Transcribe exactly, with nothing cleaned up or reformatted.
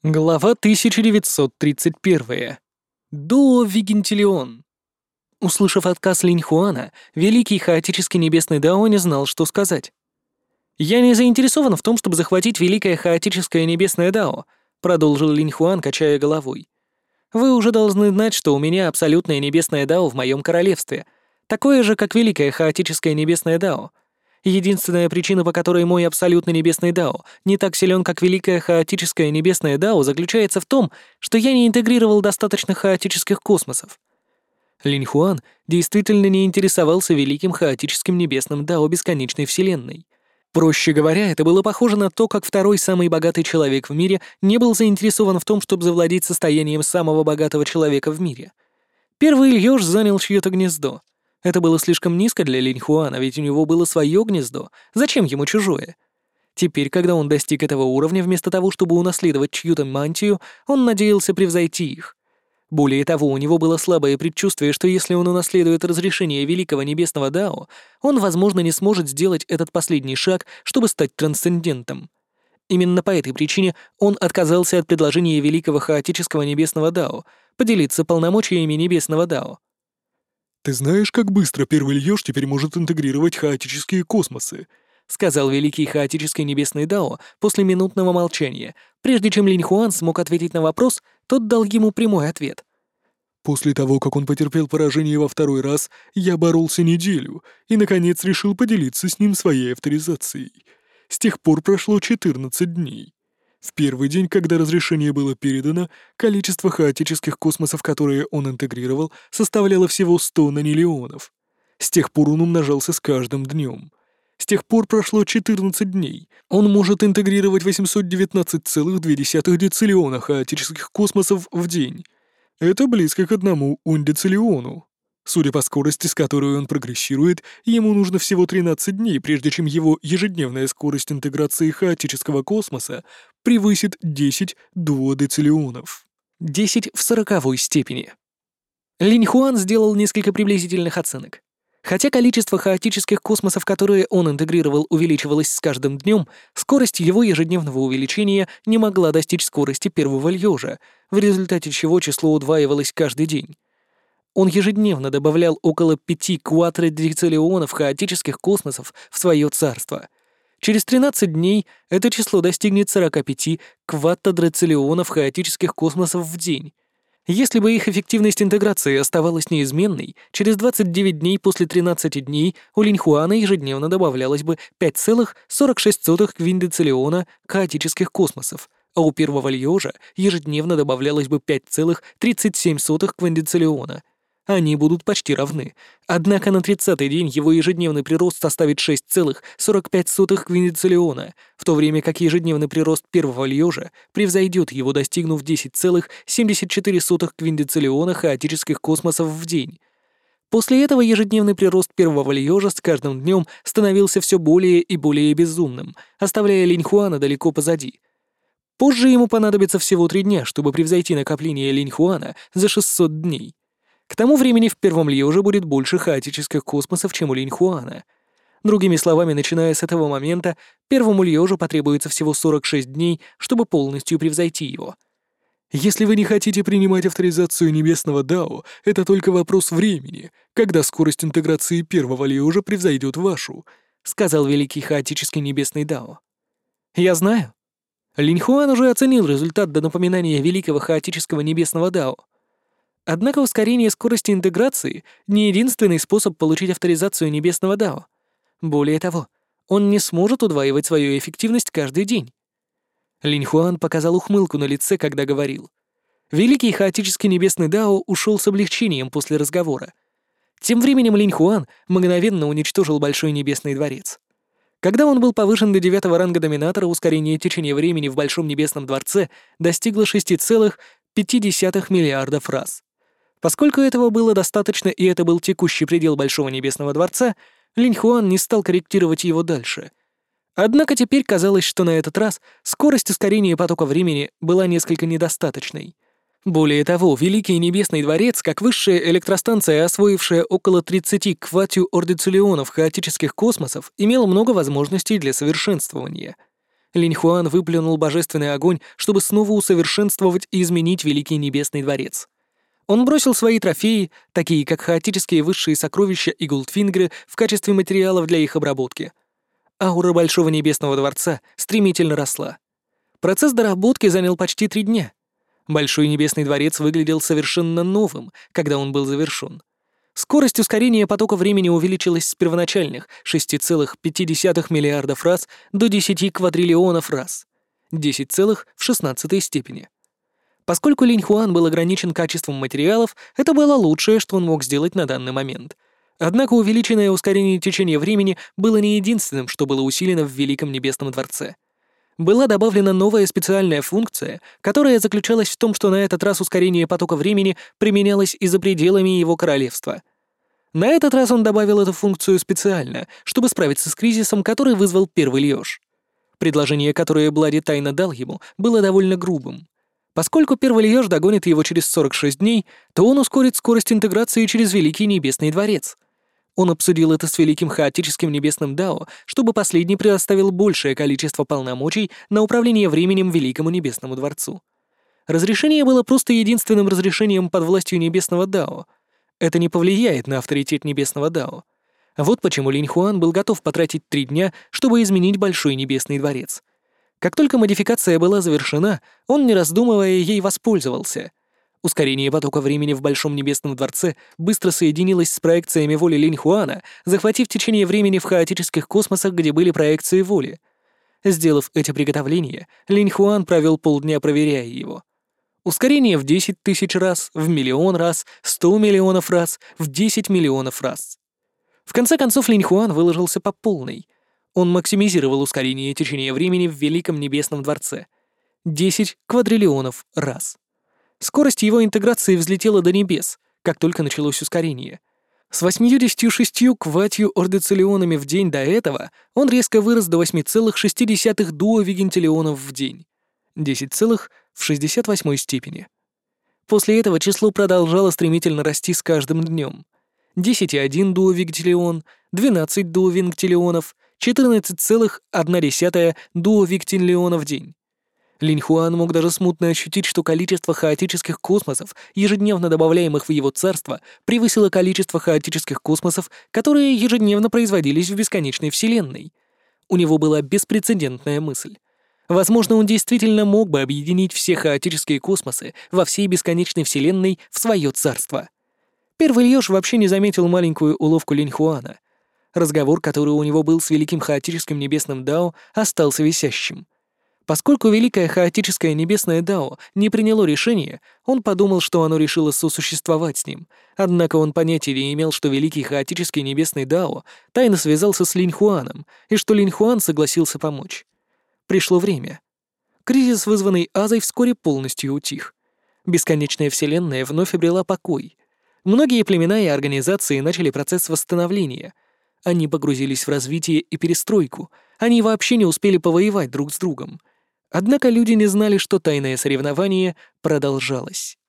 Глава тысяча девятьсот тридцать первая. Дуо Вигентилион. Услышав отказ Линьхуана, великий хаотический небесный Дао не знал, что сказать. «Я не заинтересован в том, чтобы захватить великое хаотическое небесное Дао», продолжил Линьхуан, качая головой. «Вы уже должны знать, что у меня абсолютное небесное Дао в моем королевстве, такое же, как великое хаотическое небесное Дао. Единственная причина, по которой мой абсолютно небесный Дао не так силен, как великое хаотическое небесное Дао, заключается в том, что я не интегрировал достаточно хаотических космосов». Линьхуан действительно не интересовался великим хаотическим небесным Дао бесконечной вселенной. Проще говоря, это было похоже на то, как второй самый богатый человек в мире не был заинтересован в том, чтобы завладеть состоянием самого богатого человека в мире. Первый Ильёж занял чьё-то гнездо. Это было слишком низко для Линьхуана, ведь у него было своё гнездо. Зачем ему чужое? Теперь, когда он достиг этого уровня, вместо того, чтобы унаследовать чью-то мантию, он надеялся превзойти их. Более того, у него было слабое предчувствие, что если он унаследует разрешение великого небесного Дао, он, возможно, не сможет сделать этот последний шаг, чтобы стать трансцендентом. Именно по этой причине он отказался от предложения великого хаотического небесного Дао поделиться полномочиями небесного Дао. «Ты знаешь, как быстро первый Льёж теперь может интегрировать хаотические космосы?» — сказал великий хаотический небесный Дао после минутного молчания. Прежде чем Линьхуан смог ответить на вопрос, тот дал ему прямой ответ. «После того, как он потерпел поражение во второй раз, я боролся неделю и, наконец, решил поделиться с ним своей авторизацией. С тех пор прошло четырнадцать дней. В первый день, когда разрешение было передано, количество хаотических космосов, которые он интегрировал, составляло всего сто нанилеонов. С тех пор он умножался с каждым днем. С тех пор прошло четырнадцать дней. Он может интегрировать восемьсот девятнадцать целых две десятых дециллиона хаотических космосов в день. Это близко к одному ундециллиону. Судя по скорости, с которой он прогрессирует, ему нужно всего тринадцать дней, прежде чем его ежедневная скорость интеграции хаотического космоса превысит десять дуодециллионов. десять в сороковой степени. Линьхуан сделал несколько приблизительных оценок. Хотя количество хаотических космосов, которые он интегрировал, увеличивалось с каждым днем, скорость его ежедневного увеличения не могла достичь скорости первого Льёжа, в результате чего число удваивалось каждый день. Он ежедневно добавлял около пяти квадродециллионов хаотических космосов в свое царство. Через тринадцать дней это число достигнет сорока пяти квадродециллионов хаотических космосов в день. Если бы их эффективность интеграции оставалась неизменной, через двадцать девять дней после тринадцати дней у Линьхуана ежедневно добавлялось бы пять целых сорок шесть сотых квиндециллиона хаотических космосов, а у первого Льёжа ежедневно добавлялось бы пять целых тридцать семь сотых квиндециллиона. Они будут почти равны. Однако на тридцатый день его ежедневный прирост составит шесть целых сорок пять сотых квиндециллиона, в то время как ежедневный прирост первого Льёжа превзойдет его, достигнув десять целых семьдесят четыре сотых квиндециллиона хаотических космосов в день. После этого ежедневный прирост первого Льёжа с каждым днем становился все более и более безумным, оставляя Линьхуана далеко позади. Позже ему понадобится всего три дня, чтобы превзойти накопление Линьхуана за шестьсот дней. К тому времени в первом Льёже будет больше хаотических космосов, чем у Линьхуана. Другими словами, начиная с этого момента, первому Льёжу потребуется всего сорок шесть дней, чтобы полностью превзойти его. Если вы не хотите принимать авторизацию небесного Дао, это только вопрос времени, когда скорость интеграции первого Льёжа превзойдет вашу, сказал великий хаотический небесный Дао. Я знаю. Линьхуан уже оценил результат до напоминания великого хаотического небесного Дао. Однако ускорение скорости интеграции — не единственный способ получить авторизацию небесного Дао. Более того, он не сможет удваивать свою эффективность каждый день. Линьхуан показал ухмылку на лице, когда говорил. Великий хаотический небесный Дао ушел с облегчением после разговора. Тем временем Линьхуан мгновенно уничтожил Большой Небесный дворец. Когда он был повышен до девятого ранга доминатора, ускорение течения времени в Большом Небесном дворце достигло шесть целых пять десятых миллиардов раз. Поскольку этого было достаточно и это был текущий предел Большого Небесного дворца, Линьхуан не стал корректировать его дальше. Однако теперь казалось, что на этот раз скорость ускорения потока времени была несколько недостаточной. Более того, Великий Небесный дворец, как высшая электростанция, освоившая около тридцати кватью-ордициллионов хаотических космосов, имел много возможностей для совершенствования. Линь Хуан выплюнул божественный огонь, чтобы снова усовершенствовать и изменить Великий Небесный Дворец. Он бросил свои трофеи, такие как хаотические высшие сокровища и голдфингеры, в качестве материалов для их обработки. Аура Большого Небесного Дворца стремительно росла. Процесс доработки занял почти три дня. Большой Небесный Дворец выглядел совершенно новым, когда он был завершен. Скорость ускорения потока времени увеличилась с первоначальных шести целых пяти десятых миллиардов раз до десяти квадриллионов раз. десять целых в шестнадцатой степени. Поскольку Линь Хуан был ограничен качеством материалов, это было лучшее, что он мог сделать на данный момент. Однако увеличенное ускорение течения времени было не единственным, что было усилено в Великом Небесном Дворце. Была добавлена новая специальная функция, которая заключалась в том, что на этот раз ускорение потока времени применялось и за пределами его королевства. На этот раз он добавил эту функцию специально, чтобы справиться с кризисом, который вызвал первый Льёж. Предложение, которое Блади тайно дал ему, было довольно грубым. Поскольку первый Льёж догонит его через сорок шесть дней, то он ускорит скорость интеграции через Великий Небесный Дворец. Он обсудил это с Великим Хаотическим Небесным Дао, чтобы последний предоставил большее количество полномочий на управление временем Великому Небесному Дворцу. Разрешение было просто единственным разрешением под властью Небесного Дао. Это не повлияет на авторитет Небесного Дао. Вот почему Линь Хуан был готов потратить три дня, чтобы изменить Большой Небесный Дворец. Как только модификация была завершена, он, не раздумывая, ей воспользовался. Ускорение потока времени в Большом Небесном Дворце быстро соединилось с проекциями воли Линь Хуана, захватив течение времени в хаотических космосах, где были проекции воли. Сделав эти приготовления, Линь Хуан провел полдня, проверяя его. Ускорение в десять тысяч раз, в миллион раз, сто миллионов раз, в десять миллионов раз. В конце концов, Линь Хуан выложился по полной. Он максимизировал ускорение течения времени в Великом Небесном Дворце. десять квадриллионов раз. Скорость его интеграции взлетела до небес, как только началось ускорение. С восьмидесятью шестью кватью-ордециллионами в день до этого он резко вырос до восьми целых шести десятых дуовигентиллионов в день. десять целых в шестьдесят восьмой степени. После этого число продолжало стремительно расти с каждым днем. десять целых один дуовигентиллион, двенадцать дуовигентиллионов, четырнадцать целых одна десятая дуовигентиллиона в день. Линь Хуан мог даже смутно ощутить, что количество хаотических космосов, ежедневно добавляемых в его царство, превысило количество хаотических космосов, которые ежедневно производились в бесконечной вселенной. У него была беспрецедентная мысль. Возможно, он действительно мог бы объединить все хаотические космосы во всей бесконечной вселенной в свое царство. Первый Льёж вообще не заметил маленькую уловку Линь Хуана. Разговор, который у него был с Великим Хаотическим Небесным Дао, остался висящим. Поскольку Великое Хаотическое Небесное Дао не приняло решение, он подумал, что оно решило сосуществовать с ним, однако он понятия не имел, что Великий Хаотический Небесный Дао тайно связался с Линь Хуаном и что Линь Хуан согласился помочь. Пришло время. Кризис, вызванный Азой, вскоре полностью утих. Бесконечная вселенная вновь обрела покой. Многие племена и организации начали процесс восстановления. Они погрузились в развитие и перестройку, они вообще не успели повоевать друг с другом. Однако люди не знали, что тайное соревнование продолжалось.